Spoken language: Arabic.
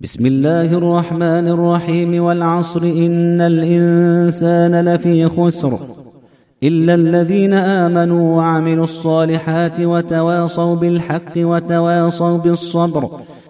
بسم الله الرحمن الرحيم والعصر إن الإنسان لفي خسر إلا الذين آمنوا وعملوا الصالحات وتواصوا بالحق وتواصوا بالصبر